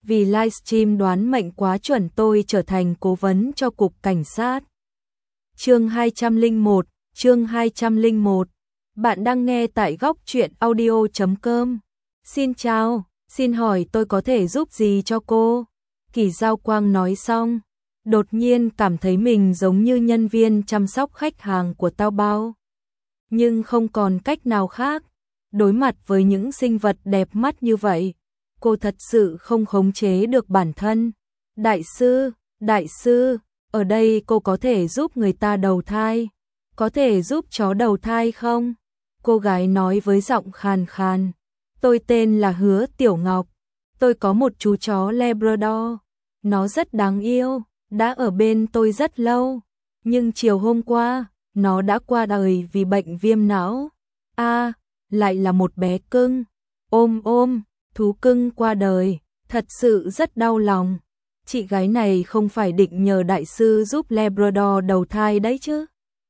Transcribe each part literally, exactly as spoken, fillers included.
vì livestream đoán mệnh quá chuẩn tôi trở thành cố vấn cho cục cảnh sát. Chương hai trăm lẻ một, chương hai trăm lẻ một. Bạn đang nghe tại góc truyện audio chấm com. Xin chào, xin hỏi tôi có thể giúp gì cho cô? Kỳ Giao Quang nói xong, đột nhiên cảm thấy mình giống như nhân viên chăm sóc khách hàng của Taobao. Nhưng không còn cách nào khác, đối mặt với những sinh vật đẹp mắt như vậy, cô thật sự không khống chế được bản thân. Đại sư, đại sư, ở đây cô có thể giúp người ta đầu thai, có thể giúp chó đầu thai không? Cô gái nói với giọng khàn khàn. Tôi tên là Hứa Tiểu Ngọc, tôi có một chú chó Labrador, nó rất đáng yêu, đã ở bên tôi rất lâu, nhưng chiều hôm qua, nó đã qua đời vì bệnh viêm não. A, à, lại là một bé cưng. Ôm ôm, thú cưng qua đời, thật sự rất đau lòng. Chị gái này không phải định nhờ đại sư giúp Labrador đầu thai đấy chứ?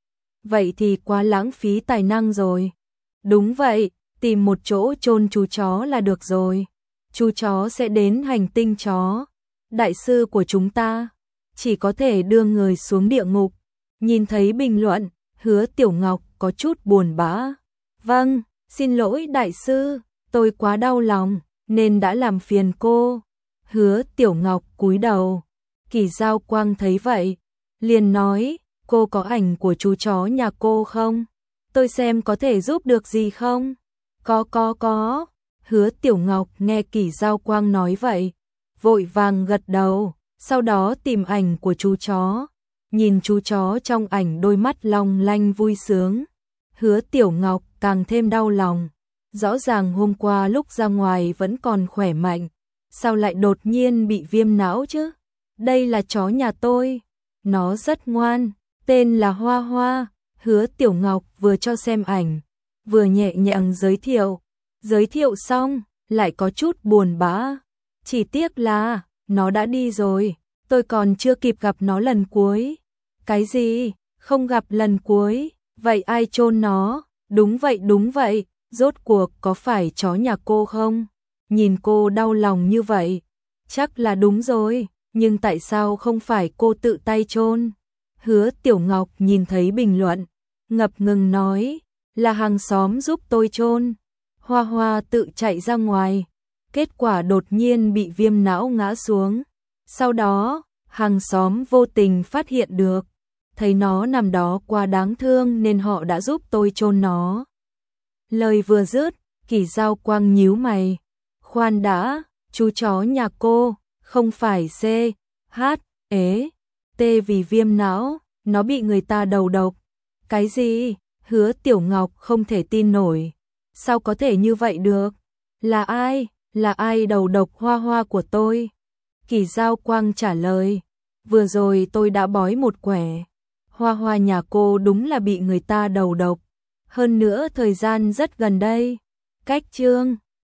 Vậy thì quá lãng phí tài năng rồi. Đúng vậy, tìm một chỗ chôn chú chó là được rồi. Chú chó sẽ đến hành tinh chó. Đại sư của chúng ta chỉ có thể đưa người xuống địa ngục. Nhìn thấy bình luận, Hứa Tiểu Ngọc có chút buồn bã. Vâng, xin lỗi đại sư, tôi quá đau lòng nên đã làm phiền cô. Hứa Tiểu Ngọc cúi đầu. Kỳ Giao Quang thấy vậy, liền nói, cô có ảnh của chú chó nhà cô không? Tôi xem có thể giúp được gì không? Có có có. Hứa Tiểu Ngọc nghe Kỳ Giao Quang nói vậy, vội vàng gật đầu, sau đó tìm ảnh của chú chó. Nhìn chú chó trong ảnh đôi mắt long lanh vui sướng, Hứa Tiểu Ngọc càng thêm đau lòng. Rõ ràng hôm qua lúc ra ngoài vẫn còn khỏe mạnh, sao lại đột nhiên bị viêm não chứ? Đây là chó nhà tôi, nó rất ngoan, tên là Hoa Hoa. Hứa Tiểu Ngọc vừa cho xem ảnh, vừa nhẹ nhàng giới thiệu. Giới thiệu xong, lại có chút buồn bã. Chỉ tiếc là, nó đã đi rồi, tôi còn chưa kịp gặp nó lần cuối. Cái gì? Không gặp lần cuối? Vậy ai chôn nó? Đúng vậy đúng vậy, rốt cuộc có phải chó nhà cô không? Nhìn cô đau lòng như vậy, chắc là đúng rồi, nhưng tại sao không phải cô tự tay chôn? Hứa Tiểu Ngọc nhìn thấy bình luận, ngập ngừng nói, là hàng xóm giúp tôi chôn. Hoa Hoa tự chạy ra ngoài, kết quả đột nhiên bị viêm não ngã xuống. Sau đó, hàng xóm vô tình phát hiện được, thấy nó nằm đó quá đáng thương nên họ đã giúp tôi chôn nó. Lời vừa dứt, Kỳ Giao Quang nhíu mày. Khoan đã, chú chó nhà cô, không phải C, H, ế, T vì viêm não, nó bị người ta đầu độc. Cái gì? Hứa Tiểu Ngọc không thể tin nổi. Sao có thể như vậy được? Là ai? Là ai đầu độc Hoa Hoa của tôi? Kỳ Giao Quang trả lời. Vừa rồi tôi đã bói một quẻ. Hoa Hoa nhà cô đúng là bị người ta đầu độc. Hơn nữa thời gian rất gần đây. Cách chương